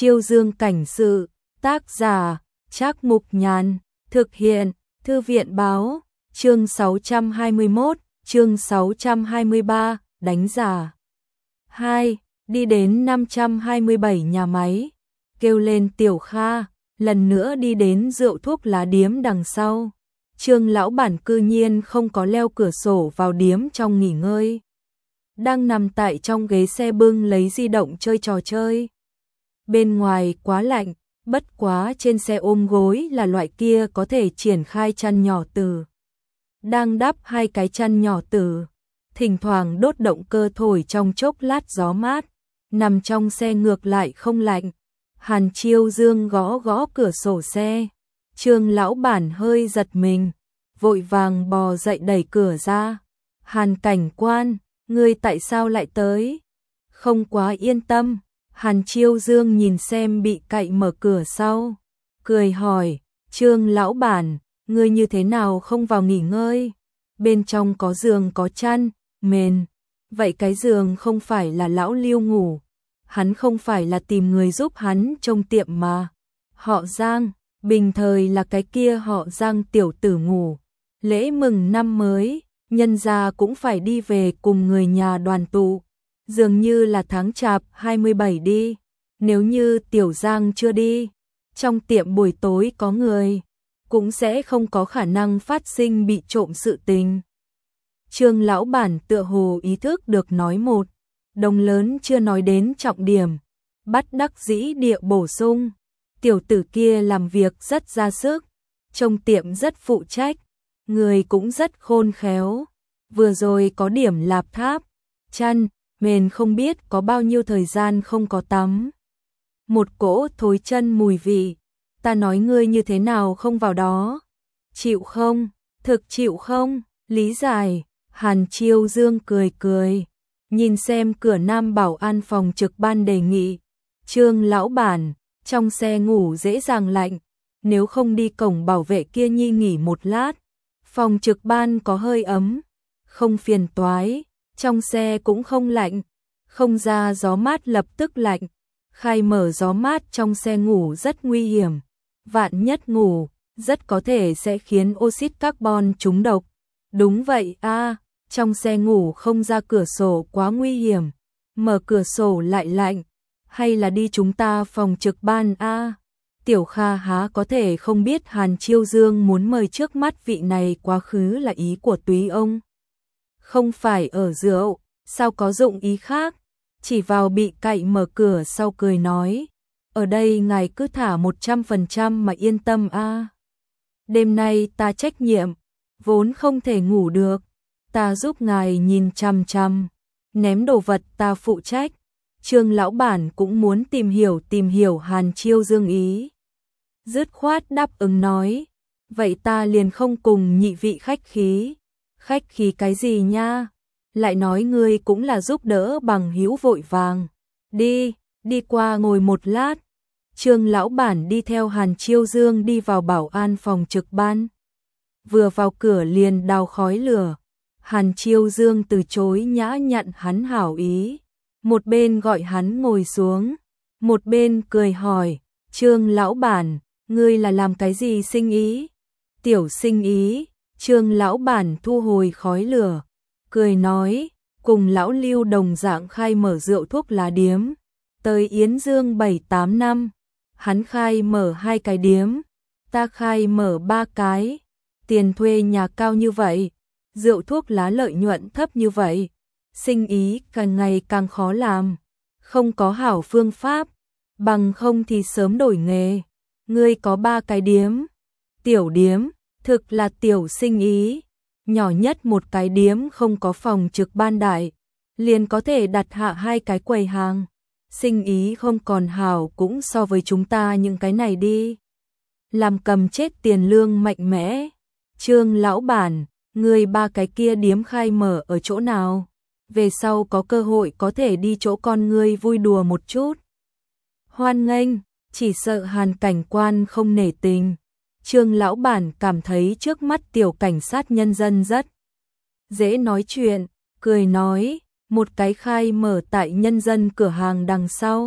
Chiêu Dương cảnh sự, tác giả, Trác Mục Nhàn, thực hiện, Thư viện báo, chương 621, chương 623, đánh giả. 2. Đi đến 527 nhà máy, kêu lên Tiểu Kha, lần nữa đi đến rượu thuốc lá điếm đằng sau. Trương lão bản cư nhiên không có leo cửa sổ vào điếm trong nghỉ ngơi. Đang nằm tại trong ghế xe bưng lấy di động chơi trò chơi. Bên ngoài quá lạnh, bất quá trên xe ôm gối là loại kia có thể triển khai chăn nhỏ tử. Đang đắp hai cái chăn nhỏ tử, thỉnh thoảng đốt động cơ thổi trong chốc lát gió mát, nằm trong xe ngược lại không lạnh. Hàn Chiêu Dương gõ gõ cửa sổ xe, Trương lão bản hơi giật mình, vội vàng bò dậy đẩy cửa ra. Hàn cảnh quan, ngươi tại sao lại tới? Không quá yên tâm. Hàn Chiêu Dương nhìn xem bị cậy mở cửa sau, cười hỏi, Trương lão bản, ngươi như thế nào không vào nghỉ ngơi? Bên trong có giường có chăn, mền. Vậy cái giường không phải là lão Lưu ngủ, hắn không phải là tìm người giúp hắn trông tiệm mà. Họ Giang, bình thời là cái kia họ Giang tiểu tử ngủ. Lễ mừng năm mới, nhân gia cũng phải đi về cùng người nhà đoàn tụ. Dường như là tháng Chạp 27 đi, nếu như Tiểu Giang chưa đi, trong tiệm buổi tối có người, cũng sẽ không có khả năng phát sinh bị trộm sự tình. Trương lão bản tựa hồ ý thức được nói một, đồng lớn chưa nói đến trọng điểm, bắt đắc dĩ địa bổ sung, tiểu tử kia làm việc rất ra sức, trong tiệm rất phụ trách, người cũng rất khôn khéo, vừa rồi có điểm lạp tháp, chăn, mền không biết có bao nhiêu thời gian không có tắm. Một cỗ thối chân mùi vị, ta nói ngươi như thế nào không vào đó? Chịu không? Thực chịu không? Lý giải. Hàn Chiêu Dương cười cười, nhìn xem cửa nam bảo an phòng trực ban đề nghị. Trương lão bản, trong xe ngủ dễ dàng lạnh, nếu không đi cổng bảo vệ kia nhi nghỉ một lát. Phòng trực ban có hơi ấm, không phiền toái. Trong xe cũng không lạnh, không ra gió mát lập tức lạnh, khai mở gió mát trong xe ngủ rất nguy hiểm, vạn nhất ngủ, rất có thể sẽ khiến oxit carbon trúng độc. Đúng vậy a, trong xe ngủ không ra cửa sổ quá nguy hiểm, mở cửa sổ lại lạnh, hay là đi chúng ta phòng trực ban a? Tiểu Kha há có thể không biết Hàn Chiêu Dương muốn mời trước mắt vị này quá khứ là ý của túy ông. Không phải ở rượu, sao có dụng ý khác? Chỉ vào bị cậy mở cửa sau cười nói, ở đây ngài cứ thả 100% mà yên tâm a. Đêm nay ta trách nhiệm, vốn không thể ngủ được, ta giúp ngài nhìn chằm chằm, ném đồ vật ta phụ trách. Trương lão bản cũng muốn tìm hiểu Hàn Chiêu Dương ý. Dứt khoát đáp ứng nói, vậy ta liền không cùng nhị vị khách khí. Khách khí cái gì nha? Lại nói ngươi cũng là giúp đỡ bằng hữu vội vàng. Đi qua ngồi một lát. Trương lão bản đi theo Hàn Chiêu Dương đi vào bảo an phòng trực ban. Vừa vào cửa liền đào khói lửa. Hàn Chiêu Dương từ chối nhã nhặn hắn hảo ý. Một bên gọi hắn ngồi xuống, một bên cười hỏi, Trương lão bản, ngươi là làm cái gì sinh ý? Tiểu sinh ý. Trương lão bản thu hồi khói lửa, cười nói, cùng lão Lưu đồng dạng khai mở rượu thuốc lá điếm, tới Yến Dương 7-8 năm, hắn khai mở 2 cái điếm, ta khai mở 3 cái, tiền thuê nhà cao như vậy, rượu thuốc lá lợi nhuận thấp như vậy, sinh ý càng ngày càng khó làm, không có hảo phương pháp, bằng không thì sớm đổi nghề, ngươi có 3 cái điếm, tiểu điếm. Thực là tiểu sinh ý, nhỏ nhất một cái điếm không có phòng trực ban đại, liền có thể đặt hạ 2 cái quầy hàng, sinh ý không còn hảo cũng so với chúng ta những cái này đi. Làm cầm chết tiền lương mạnh mẽ. Trương lão bản, người 3 cái kia điếm khai mở ở chỗ nào? Về sau có cơ hội có thể đi chỗ con ngươi vui đùa một chút. Hoan nghênh, chỉ sợ Hàn cảnh quan không nể tình. Trương lão bản cảm thấy trước mắt tiểu cảnh sát nhân dân rất dễ nói chuyện, cười nói, một cái khai mở tại nhân dân cửa hàng đằng sau,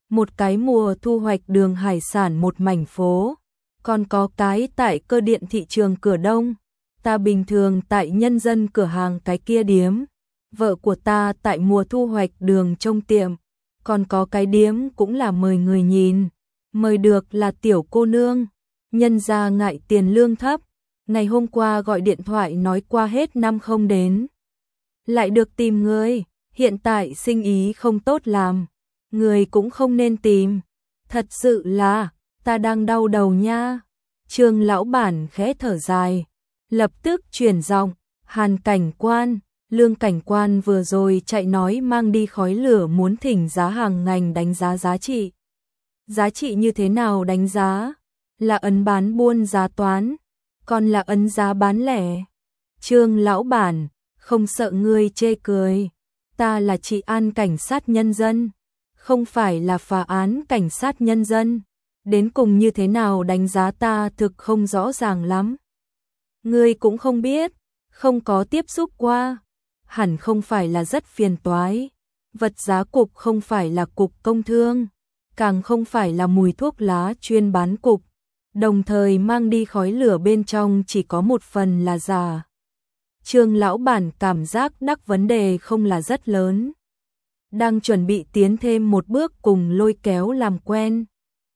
một cái mùa thu hoạch đường hải sản một mảnh phố, còn có cái tại cơ điện thị trường cửa đông, ta bình thường tại nhân dân cửa hàng cái kia điếm, vợ của ta tại mùa thu hoạch đường trong tiệm, còn có cái điếm cũng là mời người nhìn, mời được là tiểu cô nương, nhân ra ngại tiền lương thấp, ngày hôm qua gọi điện thoại nói qua hết năm không đến. Lại được tìm người, hiện tại sinh ý không tốt làm, người cũng không nên tìm, thật sự là, ta đang đau đầu nha. Trương lão bản khẽ thở dài, lập tức chuyển giọng, Hàn cảnh quan, Lương cảnh quan vừa rồi chạy nói mang đi khói lửa muốn thỉnh giá hàng ngành đánh giá giá trị. Giá trị như thế nào đánh giá? Là ấn bán buôn giá toán, còn là ấn giá bán lẻ. Trương lão bản, không sợ ngươi chê cười, ta là trị an cảnh sát nhân dân, không phải là phá án cảnh sát nhân dân. Đến cùng như thế nào đánh giá ta thực không rõ ràng lắm. Ngươi cũng không biết, không có tiếp xúc qua, hẳn không phải là rất phiền toái. Vật giá cục không phải là cục công thương, càng không phải là mùi thuốc lá chuyên bán cục, đồng thời mang đi khói lửa bên trong chỉ có một phần là giả. Trương lão bản cảm giác đắc vấn đề không là rất lớn, đang chuẩn bị tiến thêm một bước cùng lôi kéo làm quen.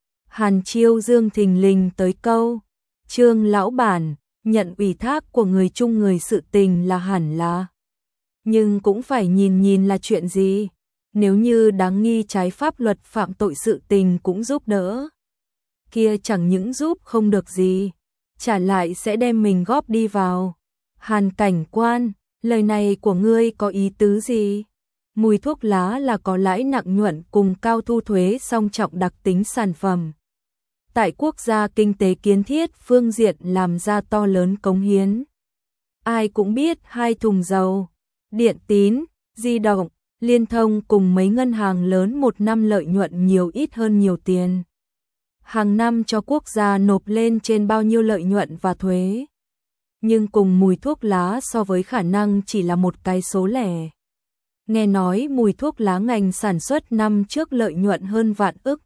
Hàn Chiêu Dương thình lình tới câu, Trương lão bản, nhận ủy thác của người chung người sự tình là hẳn là. Nhưng cũng phải nhìn nhìn là chuyện gì, nếu như đáng nghi trái pháp luật phạm tội sự tình cũng giúp đỡ. Kia chẳng những giúp không được gì, trả lại sẽ đem mình góp đi vào. Hàn cảnh quan, lời này của ngươi có ý tứ gì? Mùi thuốc lá là có lãi nặng nhuận cùng cao thu thuế song trọng đặc tính sản phẩm. Tại quốc gia kinh tế kiến thiết phương diện làm ra to lớn cống hiến. Ai cũng biết hai thùng dầu, điện tín, di động, liên thông cùng mấy ngân hàng lớn một năm lợi nhuận nhiều ít hơn nhiều tiền. Hàng năm cho quốc gia nộp lên trên bao nhiêu lợi nhuận và thuế. Nhưng cùng mùi thuốc lá so với khả năng chỉ là một cái số lẻ. Nghe nói mùi thuốc lá ngành sản xuất năm trước lợi nhuận hơn vạn ức.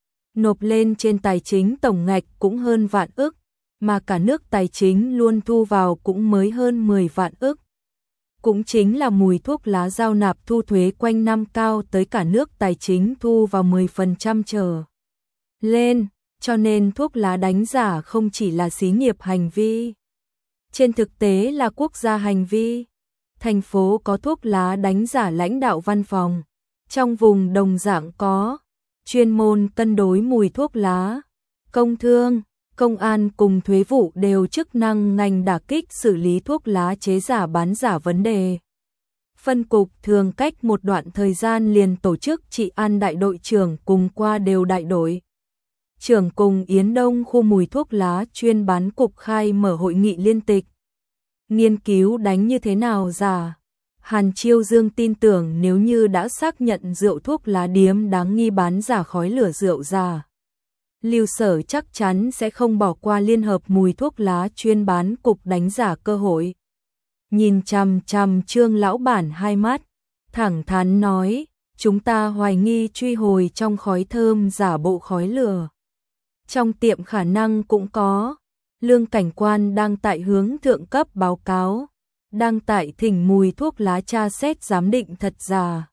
Nộp lên trên tài chính tổng ngạch cũng hơn vạn ức, mà cả nước tài chính luôn thu vào cũng mới hơn 10 vạn ức. Cũng chính là mùi thuốc lá giao nạp thu thuế quanh năm cao tới cả nước tài chính thu vào 10% trở lên, cho nên thuốc lá đánh giả không chỉ là xí nghiệp hành vi. Trên thực tế là quốc gia hành vi. Thành phố có thuốc lá đánh giả lãnh đạo văn phòng, trong vùng đồng dạng có chuyên môn cân đối mùi thuốc lá. Công thương, công an cùng thuế vụ đều chức năng ngành đả kích xử lý thuốc lá chế giả bán giả vấn đề. Phân cục thường cách một đoạn thời gian liền tổ chức trị an đại đội trưởng cùng qua đều đại đội trưởng cùng Yến Đông khu mùi thuốc lá chuyên bán cục khai mở hội nghị liên tịch. Nghiên cứu đánh như thế nào giả. Hàn Chiêu Dương tin tưởng nếu như đã xác nhận rượu thuốc lá điếm đáng nghi bán giả khói lửa rượu giả, Lưu Sở chắc chắn sẽ không bỏ qua liên hợp mùi thuốc lá chuyên bán cục đánh giả cơ hội. Nhìn chằm chằm Trương lão bản hai mắt, thẳng thắn nói, chúng ta hoài nghi truy hồi trong khói thơm giả bộ khói lửa. Trong tiệm khả năng cũng có. Lương cảnh quan đang tại hướng thượng cấp báo cáo, đang tại thỉnh mùi thuốc lá tra xét giám định thật giả.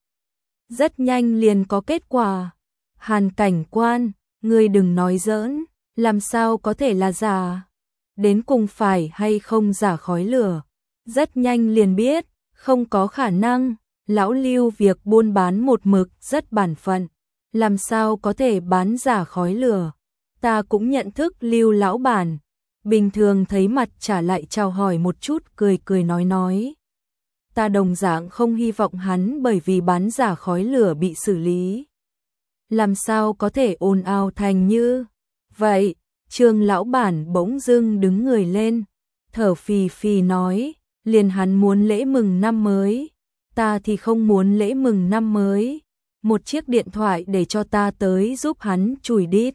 Rất nhanh liền có kết quả. Hàn cảnh quan, ngươi đừng nói giỡn, làm sao có thể là giả? Đến cùng phải hay không giả khói lửa? Rất nhanh liền biết, không có khả năng. Lão Lưu việc buôn bán một mực rất bản phận, làm sao có thể bán giả khói lửa? Ta cũng nhận thức Lưu lão bản. Bình thường thấy mặt trả lại chào hỏi một chút cười cười nói. Ta đồng dạng không hy vọng hắn bởi vì bán giả khói lửa bị xử lý. Làm sao có thể ồn ào thành như vậy? Trương lão bản bỗng dưng đứng người lên, thở phì phì nói, liền hắn muốn lễ mừng năm mới, ta thì không muốn lễ mừng năm mới. Một chiếc điện thoại để cho ta tới giúp hắn chùi đít.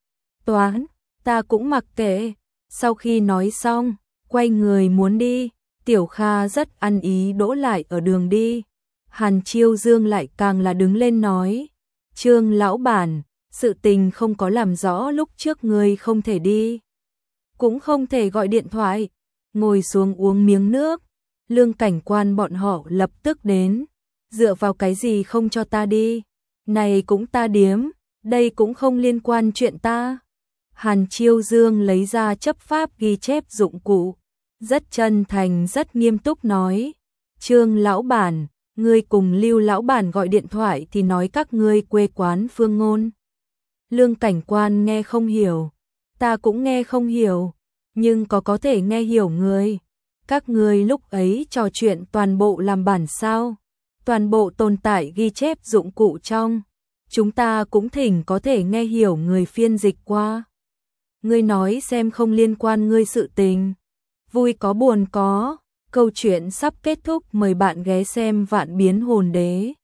Toán, ta cũng mặc kệ. Sau khi nói xong, quay người muốn đi, Tiểu Kha rất ăn ý đỗ lại ở đường đi. Hàn Chiêu Dương lại càng là đứng lên nói, Trương lão bản, sự tình không có làm rõ lúc trước ngươi không thể đi. Cũng không thể gọi điện thoại, ngồi xuống uống miếng nước. Lương cảnh quan bọn họ lập tức đến. Dựa vào cái gì không cho ta đi? Này cũng ta điếm, đây cũng không liên quan chuyện ta. Hàn Chiêu Dương lấy ra chấp pháp ghi chép dụng cụ. Rất chân thành rất nghiêm túc nói. Trương lão bản, ngươi cùng Lưu lão bản gọi điện thoại thì nói các ngươi quê quán phương ngôn. Lương cảnh quan nghe không hiểu. Ta cũng nghe không hiểu. Nhưng có thể nghe hiểu người. Các ngươi lúc ấy trò chuyện toàn bộ làm bản sao? Toàn bộ tồn tại ghi chép dụng cụ trong. Chúng ta cũng thỉnh có thể nghe hiểu người phiên dịch qua. Ngươi nói xem không liên quan ngươi sự tình. Vui có buồn có. Câu chuyện sắp kết thúc, mời bạn ghé xem Vạn Biến Hồn Đế.